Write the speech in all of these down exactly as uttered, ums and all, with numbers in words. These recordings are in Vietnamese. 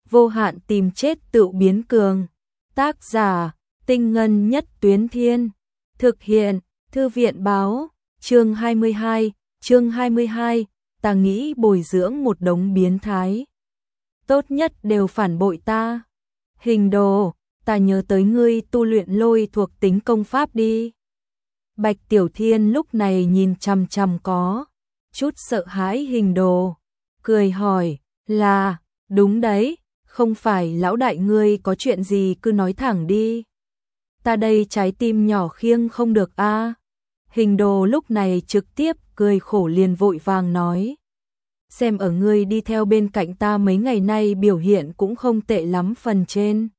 vô hạn tìm chết tự biến cường. Tác giả, Tinh Ngân Nhất Tuyến Thiên. Thực hiện, Thư viện Báo. Chương hai mươi hai, chương hai mươi hai, ta nghĩ bồi dưỡng một đống biến thái. Tốt nhất đều phản bội ta. Hình đồ, ta nhớ tới ngươi tu luyện lôi thuộc tính công pháp đi. Bạch Tiểu Thiên lúc này nhìn chằm chằm có chút sợ hãi Hình đồ, cười hỏi, là, đúng đấy, không phải lão đại ngươi có chuyện gì cứ nói thẳng đi. Ta đây trái tim nhỏ khiêng không được a. À. Hình đồ lúc này trực tiếp cười khổ liền vội vàng nói. Xem ở ngươi đi theo bên cạnh ta mấy ngày nay biểu hiện cũng không tệ lắm phần trên.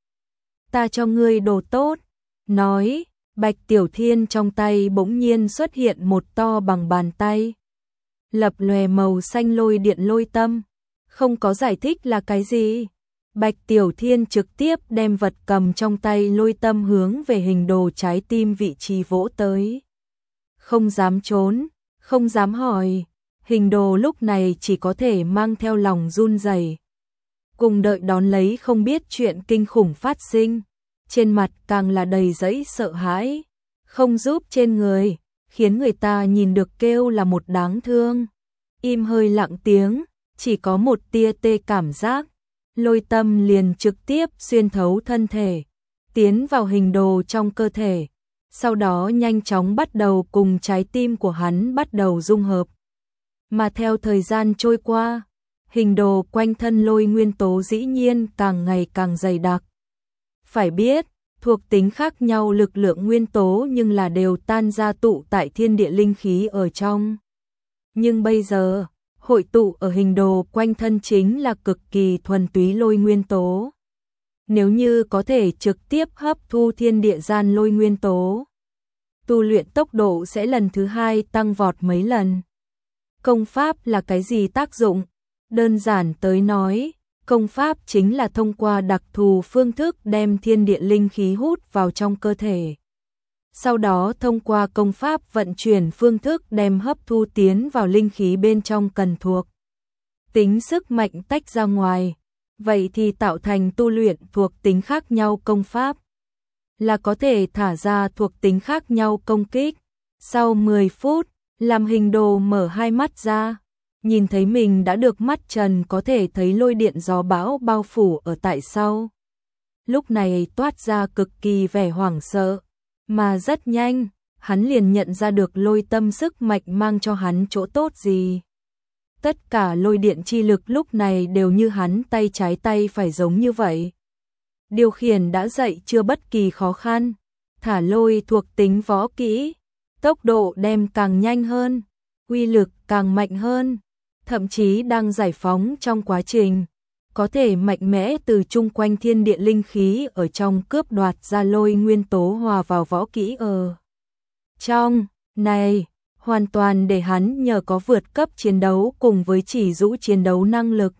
Ta cho ngươi đồ tốt. Nói, Bạch Tiểu Thiên trong tay bỗng nhiên xuất hiện một to bằng bàn tay. Lập lòe màu xanh lôi điện lôi tâm. Không có giải thích là cái gì. Bạch Tiểu Thiên trực tiếp đem vật cầm trong tay lôi tâm hướng về Hình đồ trái tim vị trí vỗ tới. Không dám trốn, không dám hỏi. Hình đồ lúc này chỉ có thể mang theo lòng run rẩy, cùng đợi đón lấy không biết chuyện kinh khủng phát sinh. Trên mặt càng là đầy dẫy sợ hãi, không giúp trên người, khiến người ta nhìn được kêu là một đáng thương. Im hơi lặng tiếng, chỉ có một tia tê cảm giác. Lôi tâm liền trực tiếp xuyên thấu thân thể, tiến vào Hình đồ trong cơ thể. Sau đó nhanh chóng bắt đầu cùng trái tim của hắn bắt đầu dung hợp. Mà theo thời gian trôi qua, Hình đồ quanh thân lôi nguyên tố dĩ nhiên càng ngày càng dày đặc. Phải biết, thuộc tính khác nhau lực lượng nguyên tố nhưng là đều tan ra tụ tại thiên địa linh khí ở trong. Nhưng bây giờ, hội tụ ở Hình đồ quanh thân chính là cực kỳ thuần túy lôi nguyên tố. Nếu như có thể trực tiếp hấp thu thiên địa gian lôi nguyên tố, tu luyện tốc độ sẽ lần thứ hai tăng vọt mấy lần. Công pháp là cái gì tác dụng? Đơn giản tới nói, công pháp chính là thông qua đặc thù phương thức đem thiên địa linh khí hút vào trong cơ thể. Sau đó thông qua công pháp vận chuyển phương thức đem hấp thu tiến vào linh khí bên trong cần thuộc. Tính sức mạnh tách ra ngoài, vậy thì tạo thành tu luyện thuộc tính khác nhau công pháp. Là có thể thả ra thuộc tính khác nhau công kích. Sau mười phút, làm Hình đồ mở hai mắt ra, nhìn thấy mình đã được mắt trần có thể thấy lôi điện gió bão bao phủ ở tại sau. Lúc này toát ra cực kỳ vẻ hoảng sợ, mà rất nhanh, hắn liền nhận ra được lôi tâm sức mạnh mang cho hắn chỗ tốt gì. Tất cả lôi điện chi lực lúc này đều như hắn tay trái tay phải giống như vậy. Điều khiển đã dạy chưa bất kỳ khó khăn, thả lôi thuộc tính võ kỹ, tốc độ đem càng nhanh hơn, uy lực càng mạnh hơn, thậm chí đang giải phóng trong quá trình, có thể mạnh mẽ từ chung quanh thiên địa linh khí ở trong cướp đoạt ra lôi nguyên tố hòa vào võ kỹ ở trong này, hoàn toàn để hắn nhờ có vượt cấp chiến đấu cùng với chỉ dụ chiến đấu năng lực.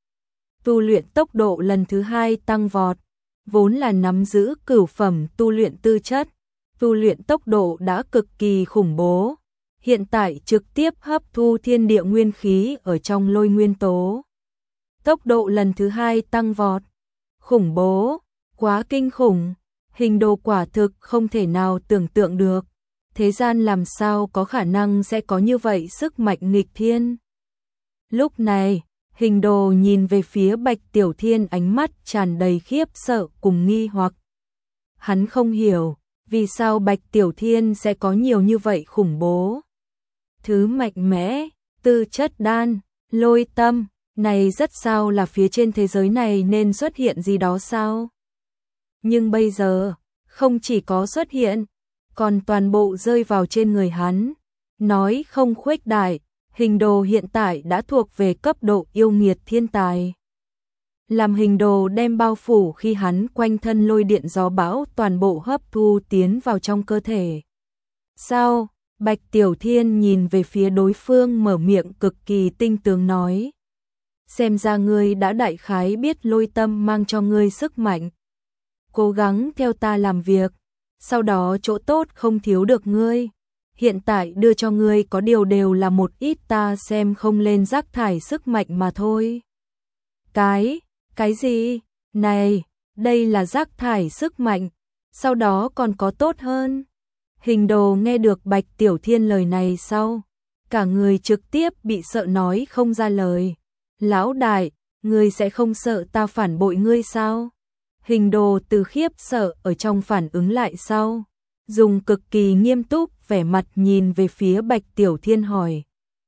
Tu luyện tốc độ lần thứ hai tăng vọt, vốn là nắm giữ cửu phẩm tu luyện tư chất, tu luyện tốc độ đã cực kỳ khủng bố, hiện tại trực tiếp hấp thu thiên địa nguyên khí ở trong lôi nguyên tố. Tốc độ lần thứ hai tăng vọt, khủng bố, quá kinh khủng, Hình đồ quả thực không thể nào tưởng tượng được, thế gian làm sao có khả năng sẽ có như vậy sức mạnh nghịch thiên. Lúc này, Hình đồ nhìn về phía Bạch Tiểu Thiên ánh mắt tràn đầy khiếp sợ cùng nghi hoặc. Hắn không hiểu, vì sao Bạch Tiểu Thiên sẽ có nhiều như vậy khủng bố. Thứ mạnh mẽ, tư chất đan, lôi tâm, này rất sao là phía trên thế giới này nên xuất hiện gì đó sao? Nhưng bây giờ, không chỉ có xuất hiện, còn toàn bộ rơi vào trên người hắn. Nói không khuếch đại, Hình đồ hiện tại đã thuộc về cấp độ yêu nghiệt thiên tài. Làm Hình đồ đem bao phủ khi hắn quanh thân lôi điện gió bão toàn bộ hấp thu tiến vào trong cơ thể. Sao? Bạch Tiểu Thiên nhìn về phía đối phương mở miệng cực kỳ tinh tường nói. Xem ra ngươi đã đại khái biết lôi tâm mang cho ngươi sức mạnh. Cố gắng theo ta làm việc, sau đó chỗ tốt không thiếu được ngươi. Hiện tại đưa cho ngươi có điều đều là một ít ta xem không lên rác thải sức mạnh mà thôi. Cái, Cái gì? Này, đây là rác thải sức mạnh, sau đó còn có tốt hơn. Hình đồ nghe được Bạch Tiểu Thiên lời này sau, cả người trực tiếp bị sợ nói không ra lời. Lão đại, ngươi sẽ không sợ ta phản bội ngươi sao? Hình đồ từ khiếp sợ ở trong phản ứng lại sau, dùng cực kỳ nghiêm túc vẻ mặt nhìn về phía Bạch Tiểu Thiên hỏi.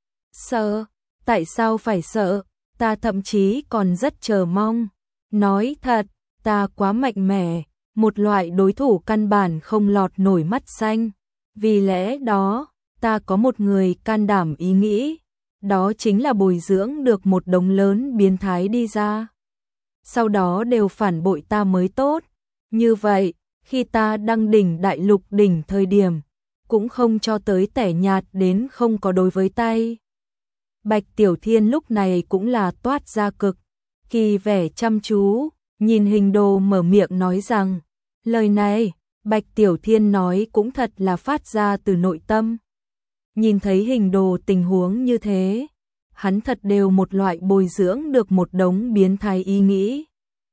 Sợ? Tại sao phải sợ? Ta thậm chí còn rất chờ mong. Nói thật, ta quá mạnh mẽ, một loại đối thủ căn bản không lọt nổi mắt xanh. Vì lẽ đó, ta có một người can đảm ý nghĩ, đó chính là bồi dưỡng được một đống lớn biến thái đi ra. Sau đó đều phản bội ta mới tốt. Như vậy, khi ta đăng đỉnh đại lục đỉnh thời điểm, cũng không cho tới tẻ nhạt đến không có đối với tay. Bạch Tiểu Thiên lúc này cũng là toát ra cực kỳ vẻ chăm chú, nhìn hình đồ mở miệng nói rằng, lời này, Bạch Tiểu Thiên nói cũng thật là phát ra từ nội tâm. Nhìn thấy hình đồ tình huống như thế, hắn thật đều một loại bồi dưỡng được một đống biến thái ý nghĩ.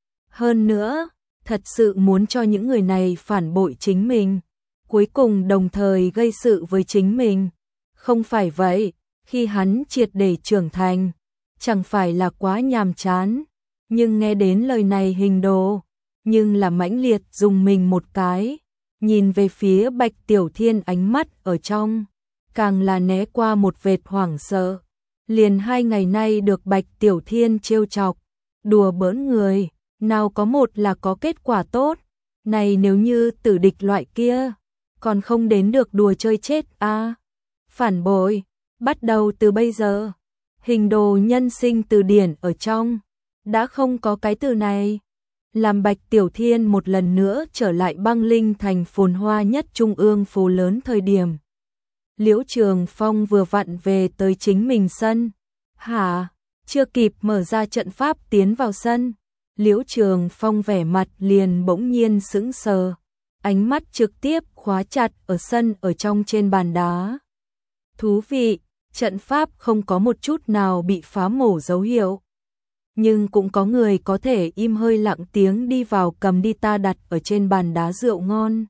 Hơn nữa, thật sự muốn cho những người này phản bội chính mình, cuối cùng đồng thời gây sự với chính mình. Không phải vậy, khi hắn triệt để trưởng thành, chẳng phải là quá nhàm chán. Nhưng nghe đến lời này hình đồ, nhưng là mãnh liệt dùng mình một cái, nhìn về phía Bạch Tiểu Thiên ánh mắt ở trong, càng là né qua một vệt hoảng sợ. Liền hai ngày nay được Bạch Tiểu Thiên trêu chọc, đùa bỡn người, nào có một là có kết quả tốt. Này nếu như tử địch loại kia, còn không đến được đùa chơi chết a à. Phản bội, bắt đầu từ bây giờ, hình đồ nhân sinh từ điển ở trong, đã không có cái từ này. Làm Bạch Tiểu Thiên một lần nữa trở lại băng linh thành phồn hoa nhất trung ương phố lớn thời điểm. Liễu Trường Phong vừa vặn về tới chính mình sân. Hả? Chưa kịp mở ra trận pháp tiến vào sân, Liễu Trường Phong vẻ mặt liền bỗng nhiên sững sờ, ánh mắt trực tiếp khóa chặt ở sân ở trong trên bàn đá. Thú vị, trận pháp không có một chút nào bị phá mổ dấu hiệu. Nhưng cũng có người có thể im hơi lặng tiếng đi vào cầm đi ta đặt ở trên bàn đá rượu ngon.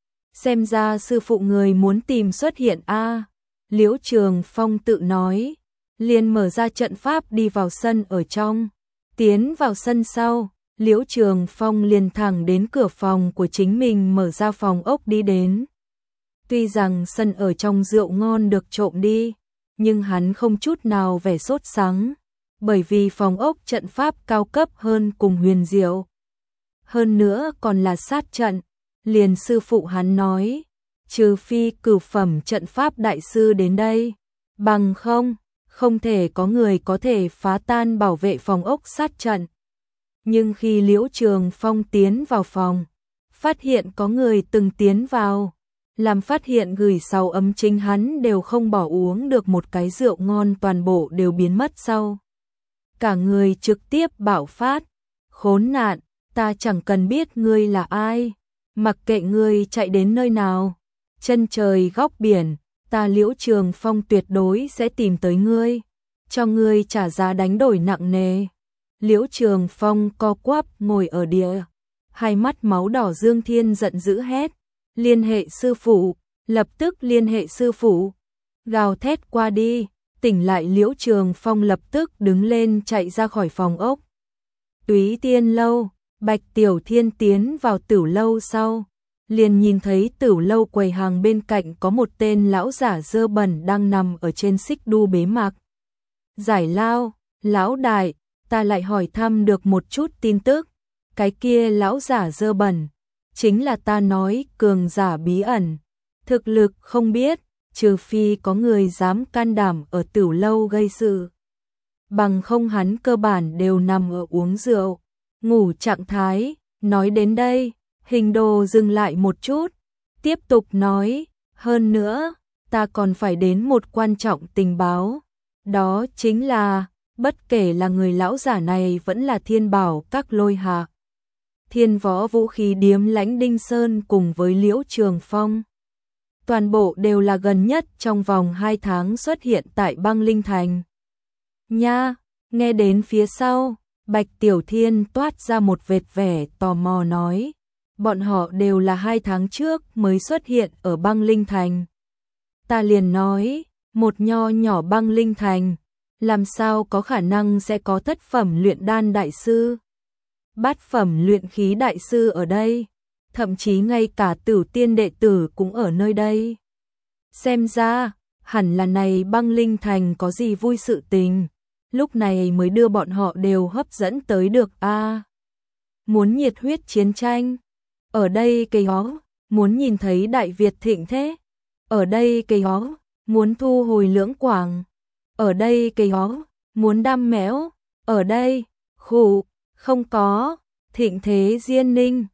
Xem ra sư phụ người muốn tìm xuất hiện a à. Liễu Trường Phong tự nói, liền mở ra trận pháp đi vào sân ở trong. Tiến vào sân sau, Liễu Trường Phong liền thẳng đến cửa phòng của chính mình mở ra phòng ốc đi đến. Tuy rằng sân ở trong rượu ngon được trộm đi, nhưng hắn không chút nào vẻ sốt sắng, bởi vì phòng ốc trận pháp cao cấp hơn cùng huyền diệu. Hơn nữa còn là sát trận, liền sư phụ hắn nói, trừ phi cửu phẩm trận pháp đại sư đến đây, bằng không, không thể có người có thể phá tan bảo vệ phòng ốc sát trận. Nhưng khi Liễu Trường Phong tiến vào phòng, phát hiện có người từng tiến vào, làm phát hiện gửi sau ấm chính hắn đều không bỏ uống được một cái rượu ngon toàn bộ đều biến mất sau. Cả người trực tiếp bạo phát, khốn nạn, ta chẳng cần biết ngươi là ai, mặc kệ ngươi chạy đến nơi nào, chân trời góc biển, ta Liễu Trường Phong tuyệt đối sẽ tìm tới ngươi, cho ngươi trả giá đánh đổi nặng nề. Liễu Trường Phong co quắp ngồi ở địa, hai mắt máu đỏ Dương Thiên giận dữ hét, liên hệ sư phụ, lập tức liên hệ sư phụ, gào thét qua đi, tỉnh lại Liễu Trường Phong lập tức đứng lên chạy ra khỏi phòng ốc. Túy Tiên lâu, Bạch Tiểu Thiên tiến vào Tửu lâu sau, liền nhìn thấy Tửu lâu quầy hàng bên cạnh có một tên lão giả dơ bẩn đang nằm ở trên xích đu bế mạc. Giải lao, lão đại, ta lại hỏi thăm được một chút tin tức, cái kia lão giả dơ bẩn, chính là ta nói cường giả bí ẩn, thực lực không biết, trừ phi có người dám can đảm ở Tửu lâu gây sự. Bằng không hắn cơ bản đều nằm ở uống rượu, ngủ trạng thái. Nói đến đây, hình đồ dừng lại một chút, tiếp tục nói, hơn nữa, ta còn phải đến một quan trọng tình báo, đó chính là, bất kể là người lão giả này vẫn là Thiên Bảo các Lôi Hạ, Thiên Võ vũ khí điếm Lãnh Đinh Sơn cùng với Liễu Trường Phong. Toàn bộ đều là gần nhất trong vòng hai tháng xuất hiện tại băng linh thành. Nha, nghe đến phía sau, Bạch Tiểu Thiên toát ra một vệt vẻ tò mò nói, bọn họ đều là hai tháng trước mới xuất hiện ở băng linh thành. Ta liền nói, một nho nhỏ băng linh thành, làm sao có khả năng sẽ có thất phẩm luyện đan đại sư, bát phẩm luyện khí đại sư ở đây, thậm chí ngay cả tử tiên đệ tử cũng ở nơi đây. Xem ra, hẳn là này băng linh thành có gì vui sự tình, lúc này mới đưa bọn họ đều hấp dẫn tới được a. À, muốn nhiệt huyết chiến tranh, ở đây cây hó, muốn nhìn thấy Đại Việt thịnh thế, ở đây cây hó, muốn thu hồi lưỡng quảng, ở đây cây hó, muốn đam mẽo, ở đây, khủ, không có, thịnh thế Diên Ninh.